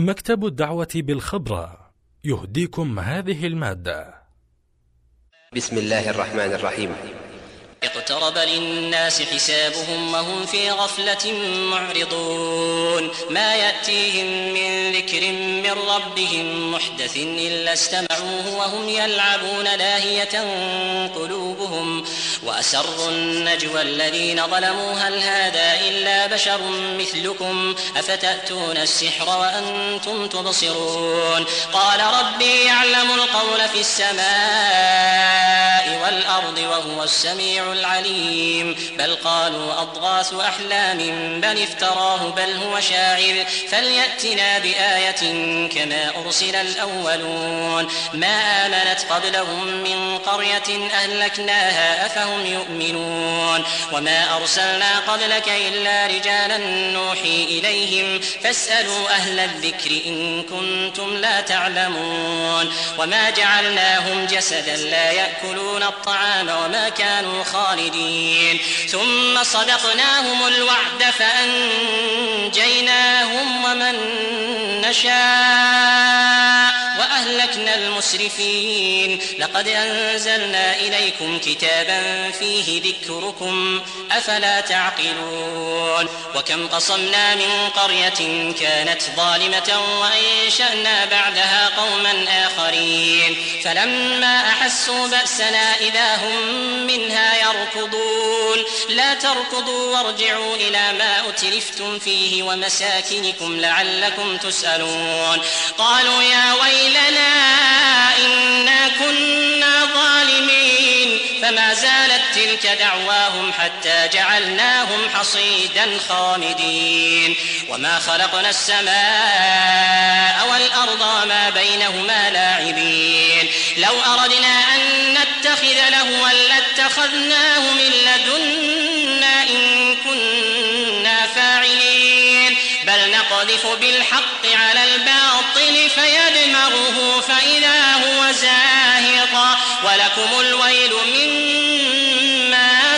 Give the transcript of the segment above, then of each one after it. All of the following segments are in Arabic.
مكتب الدعوة بالخبرة يهديكم هذه المادة. بسم الله الرحمن الرحيم. اقترب للناس حسابهم وهم في غفلة معرضون ما يأتيهم من ذكر من ربهم محدث إلا استمعوه وهم يلعبون لاهية قلوبهم وأسروا النجوى الذين ظلموا هل هذا إلا بشر مثلكم أفتأتون السحر وأنتم تبصرون قال ربي يعلم القول في السماء والأرض وهو السميع العليم بل قالوا أضغاث أحلام بل افتراه بل هو شاعر فليأتنا بآية كما أرسل الأولون ما آمنت قبلهم من قرية أهلكناها أفهم يؤمنون وما أرسلنا قبلك إلا رجالا نوحي إليهم فاسألوا أهل الذكر إن كنتم لا تعلمون وما جعلناهم جسدا لا يأكلون الطعام وما كانوا خالدين ثم صدقناهم الوعد فأنجيناهم ومن نشاء وأهلكنا المسرفين لقد أنزلنا إليكم كتابا فيه ذكركم أفلا تعقلون وكم قصمنا من قرية كانت ظالمة وأنشأنا بعدها قوما آخرين فلما أحسوا بأسنا إذا هم منها يركضون لا تركضوا وارجعوا إلى ما أترفتم فيه ومساكنكم لعلكم تسألون قالوا يا ويلنا إنا كنا ظالمين فما زالت تلك دعواهم حتى جعلناهم حصيدا خامدين وما خلقنا السماء والأرض وما بينهما لاعبين لو أردنا أن نتخذ لهوا لاتخذناه من لدنا إن كنا فاعلين بل نقذف بالحق على الباطل فيدمغه فإذا هو زاهق ولكم الويل مما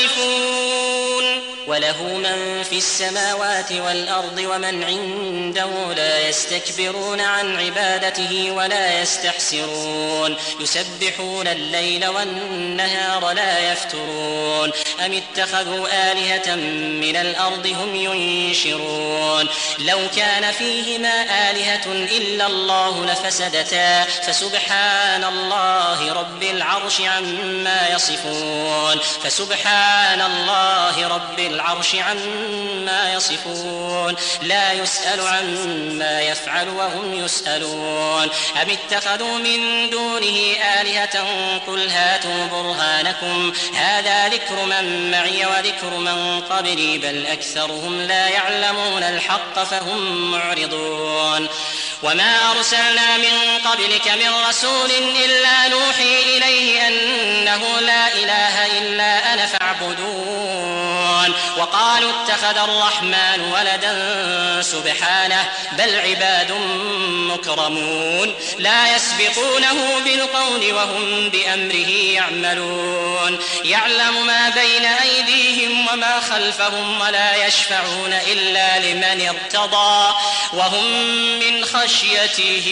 تصفون وله من في السماوات والأرض ومن عنده لا يستكبرون عن عبادته ولا يستحسرون يسبحون الليل والنهار لا يفترون أم اتخذوا آلهة من الأرض هم ينشرون لو كان فيهما آلهة إلا الله لفسدتا فسبحان الله رب العرش عما يصفون فسبحان الله رب العرش عما يصفون لا يسأل عما يفعل وهم يسألون أم اتخذوا من دونه آلهة قل هاتوا برهانكم هذا ذكر من معي وذكر من قبلي بل أكثرهم لا يعلمون الحق فهم معرضون وما أرسلنا من قبلك من رسول إلا نوحي إليه أنه لا إله إلا أنا فاعبدون وقالوا اتخذ الرحمن ولدا سبحانه بل عباد مكرمون لا يسبقونه بالقول وهم بأمره يعملون يعلم ما بين أيديهم وما خلفهم ولا يشفعون إلا لمن ارتضى وهم من خشيته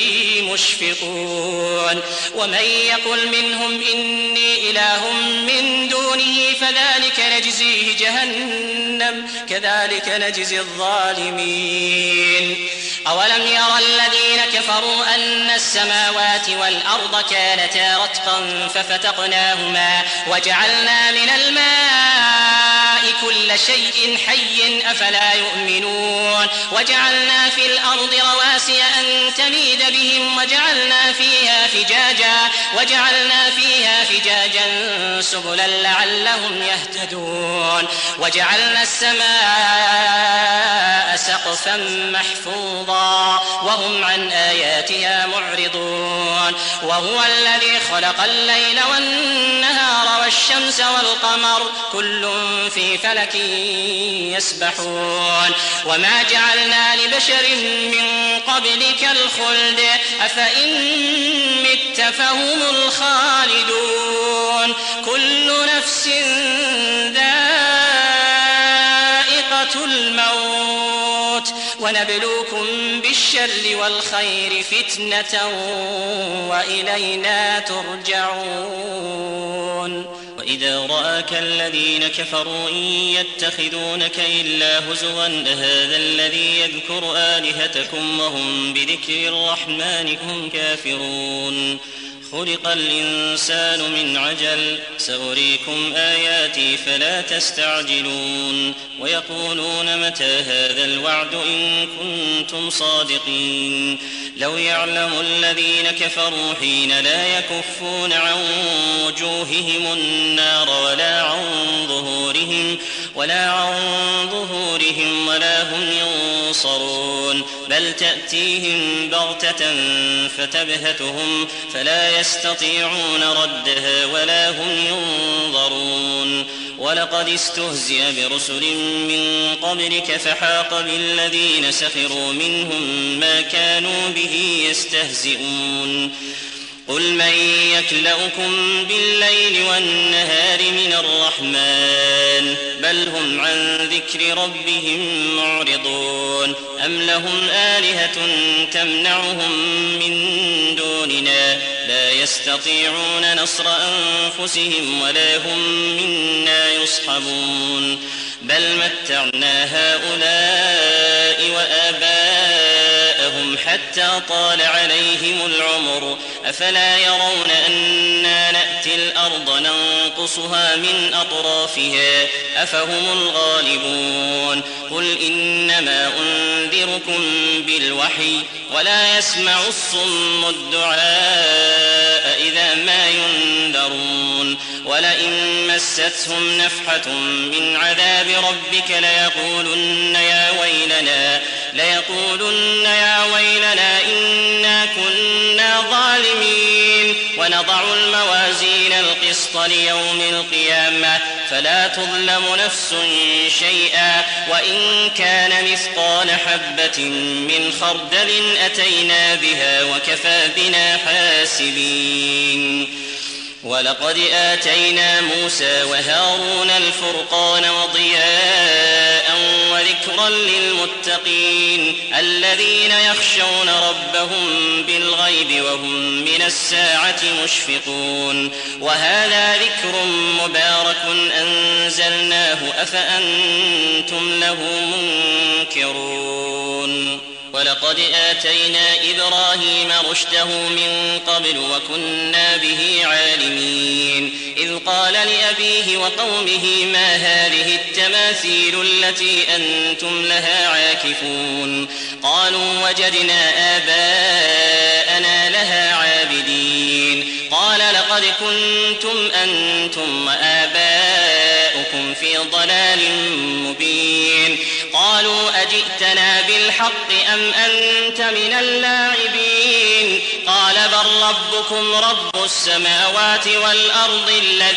مشفقون ومن يقل منهم إني إله من دونه فذلك نجزيه جهنم كذلك نجزي الظالمين أولم يرى الذين كفروا أن السماوات والأرض كانتا رتقا ففتقناهما وجعلنا من الماء كل شيء حي أفلا يؤمنون وجعلنا في الأرض رواسي أن تميد بهم وجعلنا فيها فجاجا سبلا لعلهم يهتدون وجعلنا السماء سقفا محفوظا وهم عن آياتها معرضون وهو الذي خلق الليل والنهار والشمس والقمر كل في فلك يسبحون وما جعلنا لبشر من قبلك الخلد أفإن مت فهم الخالدون كل نفس ذائقة الموت ونبلوكم بالشر والخير فتنة وإلينا ترجعون. وإذا رآك الذين كفروا إن يتخذونك إلا هزوا أهذا الذي يذكر آلهتكم وهم بذكر الرحمن هم كافرون. خلق الإنسان من عجل سأريكم آياتي فلا تستعجلون. ويقولون متى هذا الوعد إن كنتم صادقين. لو يعلم الذين كفروا حين لا يكفون عن وجوههم النار ولا عن ظهورهم ولا هم ينصرون. بل تأتيهم بغتة فتبهتهم فلا يستطيعون ردها ولا هم ينظرون. ولقد استهزئ برسل من قبلك فحاق بالذين سخروا منهم ما كانوا به يستهزئون. قل من يكلؤكم بالليل والنهار من الرحمن بل هم عن ذكر ربهم معرضون. أم لهم آلهة تمنعهم من دوننا لا يستطيعون نصر أنفسهم ولا هم منا يصحبون. بل متعنا هؤلاء وآباءهم حتى طال عليهم العمر أفلا يرون أنا نأتي الأرض ننقصها من أطرافها أفهم الغالبون. قل إنما أنذركم بالوحي ولا يسمع الصم الدعاء إذا ما ينذرون. ولئن مستهم نفحة من عذاب ربك ليقولن يا ويلنا إنا كنا ظالمين. ونضع الموازين القسط ليوم القيامة فلا تظلم نفس شيئا وإن كان مثقال حبة من خردل أتينا بها وكفى بنا حاسبين. ولقد آتينا موسى وهارون الفرقان وضياء وذكرا للمتقين الذين يخشون ربهم بالغيب وهم من الساعة مشفقون. وهذا ذكر مبارك أنزلناه أفأنتم له منكرون. ولقد آتينا إبراهيم رشده من قبل وكنا به عالمين. إذ قال لأبيه وقومه ما هذه التماثيل التي أنتم لها عاكفون. قالوا وجدنا آباءنا لها عابدين. قال لقد كنتم أنتم وآباؤكم في ضلال مبين. قالوا أجئتنا بالحق أم أنت من اللاعبين. قال بل ربكم رب السماوات والأرض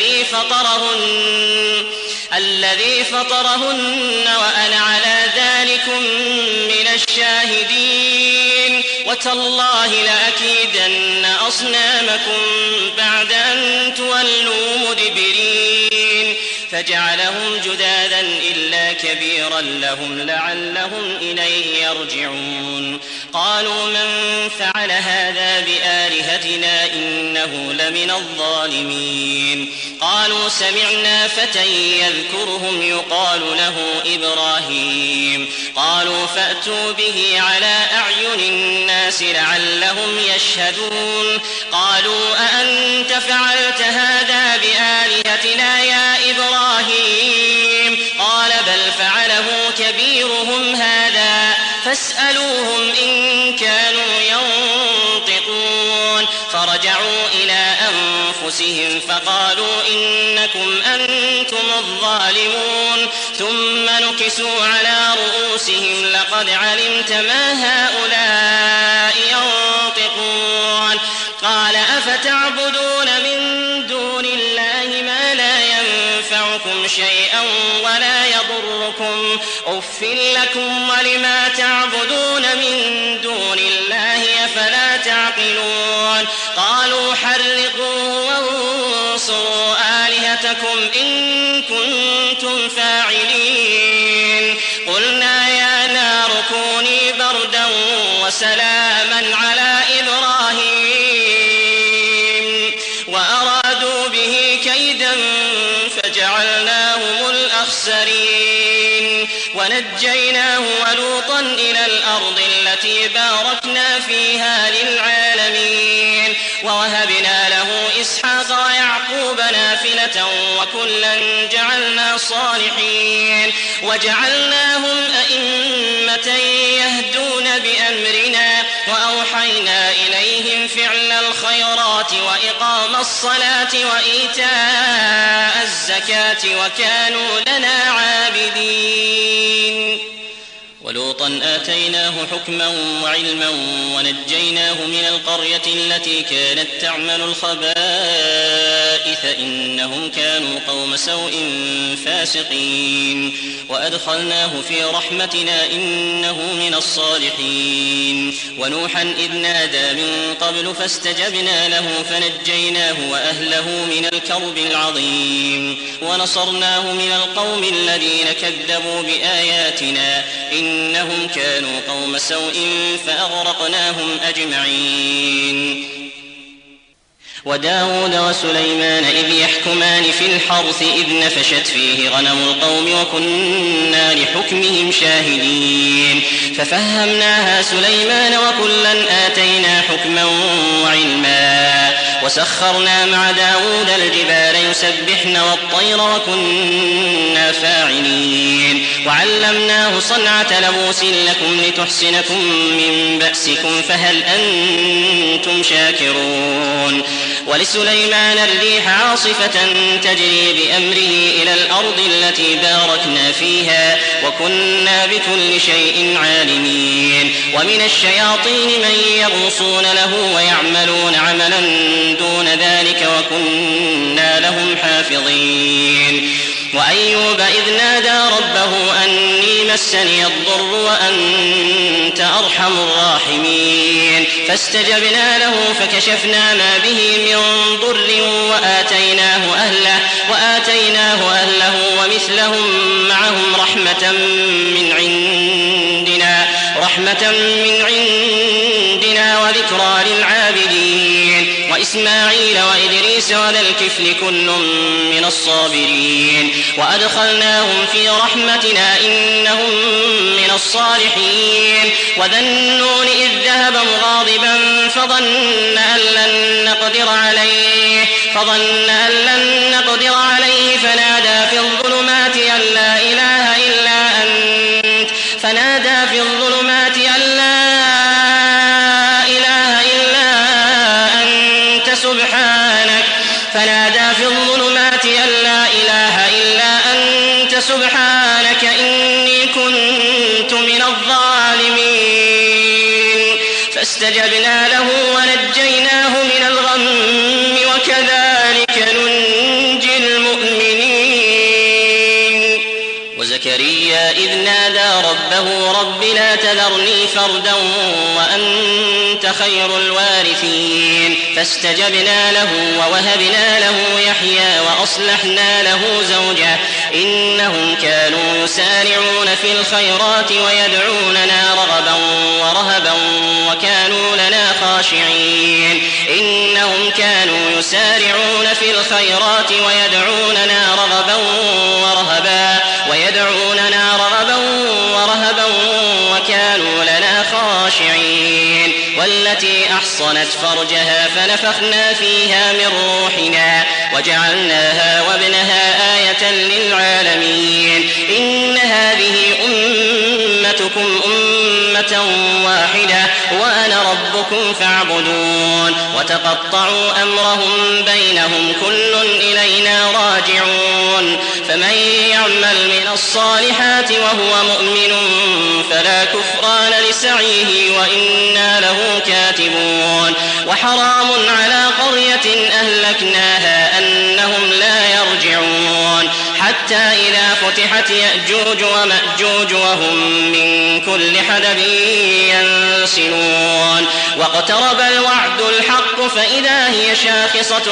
الذي فطرهن وأنا على ذلكم من الشاهدين. وتالله لأكيدن أصنامكم بعد أن تولوا مدبرين. فجعلهم جذاذا إلا كبيرا لهم لعلهم إليه يرجعون. قالوا من فعل هذا بآلهتنا إنه لمن الظالمين. قالوا سمعنا فتى يذكرهم يقال له إبراهيم. قالوا فأتوا به على أعين الناس لعلهم يشهدون. قالوا أأنت فعلت هذا بآلهتنا يا إبراهيم؟ قال بل فعله كبيرهم هذا فاسألوهم إن كانوا ينطقون. فرجعوا إلى أنفسهم فقالوا إنكم أنتم الظالمون. ثم نكسوا على رؤوسهم لقد علمت ما هؤلاء ينطقون. قال أفتعبدون من دون الله ما لا ينفعكم شيئا ولا يضركم أف لكم ولما تعبدون من دون الله أفلا تعقلون. قالوا حرقوه وانصروا آلهتكم إن كنتم فاعلين. قلنا يا نار كوني وسلاما على إبراهيم وأرادوا به كيدا فجعلناهم الأخسرين ونجيناه ولوطا إلى الأرض التي باركنا فيها للعالمين ووهبنا له إسحاق ويعقوب نافلة وكلا جعلنا صالحين وجعلناهم أئمة يهدون بأمرنا وأوحينا إليهم فعل الخيرات وإقام الصلاة وإيتاء الزكاة وكانوا لنا عابدين ولوطا آتيناه حكما وعلما ونجيناه من القرية التي كانت تعمل الخبائث إنهم كانوا قوم سوء فاسقين وأدخلناه في رحمتنا إنه من الصالحين ونوحا إذ نادى من قبل فاستجبنا له فنجيناه وأهله من الكرب العظيم ونصرناه من القوم الذين كذبوا بآياتنا إنهم كانوا قوم سوء فأغرقناهم أجمعين وداود وسليمان إذ يحكمان في الحرث إذ نفشت فيه غنم القوم وكنا لحكمهم شاهدين ففهمناها سليمان وكلا آتينا حكما وعلما وسخرنا مع داود الجبال يسبحن والطير وكنا فاعلين وعلمناه صنعة لبوس لكم لتحسنكم من بأسكم فهل أنتم شاكرون ولسليمان الريح عاصفة تجري بأمره إلى الأرض التي باركنا فيها وكنا بكل شيء عالمين ومن الشياطين من يغوصون له ويعملون عملا دون ذلك وكنا لهم حافظين وأيوب إذ نادى ربه أني مسني الضر وأنت أرحم الراحمين فاستجبنا له فكشفنا ما به من ضر وآتيناه أهله ومثلهم معهم رحمة من عندنا وذكرى للعابدين وإسماعيل وإدريس وذا الكفل كل من الصابرين وأدخلناهم في رحمتنا إنهم من الصالحين وذا النون إذ ذهب مغاضبا فظن أن لن نقدر عليه فنادى في الظلمات أن لا إله إلا أنت سبحانك إني كنت من الظالمين فاستجبنا له ونجيناه من الغم وكذلك ننجي المؤمنين وزكريا إذ نادى ربه رب لا تذرني فردا وأنت خير الوارثين فاستجبنا له ووهبنا له يحيى وأصلحنا له زوجه إنهم كانوا يسارعون في الخيرات ويدعوننا رغبا ورهبا وكانوا لنا خاشعين وكانوا لنا خاشعين والتي أحصنت فرجها فنفخنا فيها من روحنا وجعلناها وابنها آية للعالمين إن هذه أمتكم أمة واحدة وأنا ربكم فاعبدون وتقطعوا أمرهم بينهم كل إلينا راجعون فمن يعمل من الصالحات وهو مؤمن فلا كفران لسعيه وإنا له كاتبون وحرام على قرية أهلكناها أنهم لا يرجعون حتى إذا فتحت يأجوج ومأجوج وهم من كل حدب ينسلون واقترب الوعد الحق فإذا هي شاخصة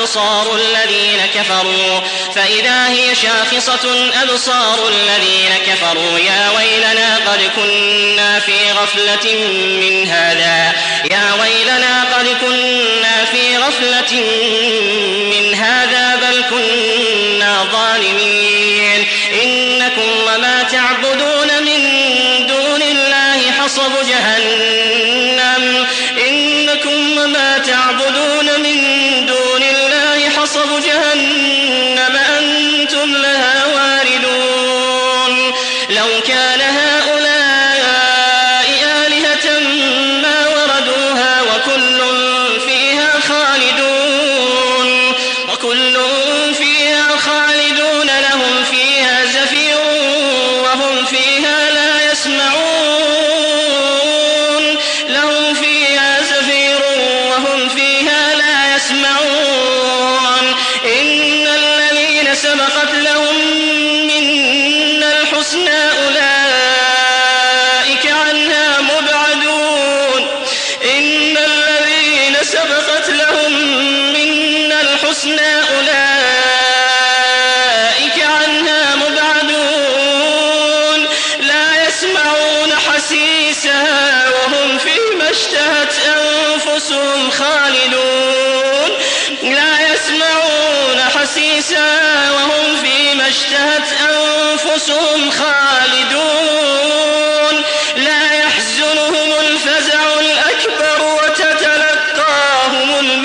أبصار الذين كفروا يا ويلنا قد كنا في غفلة من هذا بل كنا ظالمين إنكم وما تعبدون من دون الله حصب جهنم أنتم لها واردون لو كان هؤلاء آلهة ما وردوها وكل فيها خالدون لهم فيها زفير وهم فيها لا يسمعون إن الذين سبقت لهم منا الحسنى أولئك عنها مبعدون لا يسمعون حسيسها وهم فيما اشتهت أنفسهم خالدون لا يحزنهم الفزع الأكبر وتتلقاهم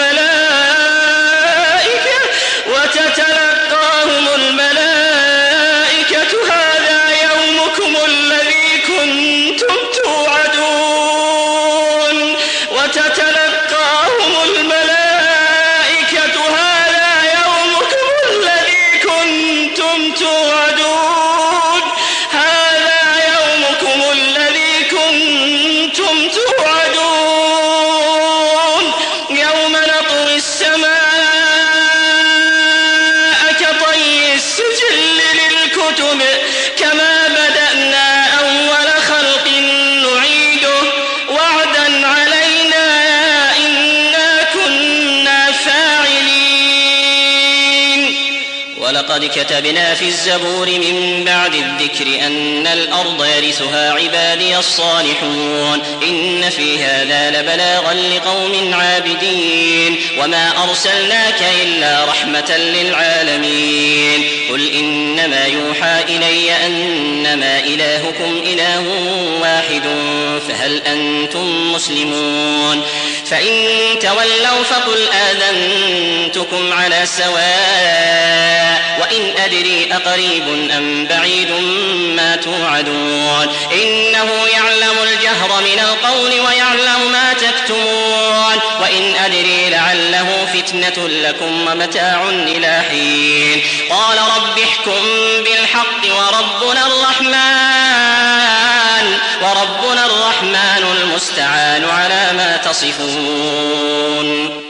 الملائكة هذا يومكم الذي كنتم توعدون يوم نطوي السماء كطي السجل للكتب كما بدأنا أول خلق نعيده وعدا علينا إنا كنا فاعلين ولقد كتبنا في الزبور من بعد الذكر أن الأرض يرثها عبادي الصالحون إن في هذا لبلاغا لقوم عابدين وما أرسلناك إلا رحمة للعالمين قل إنما يوحى إلي أنما إلهكم إله واحد فهل أنتم مسلمون فإن تولوا فقل آذنتكم على سواء وإن أدري أقريب أم بعيد ما توعدون إنه يعلم الجهر من القول ويعلم ما تكتمون وإن أدري لعله فتنة لكم ومتاع إلى حين قال رب احكم بالحق وربنا الرحمن المستعان على ما تصفون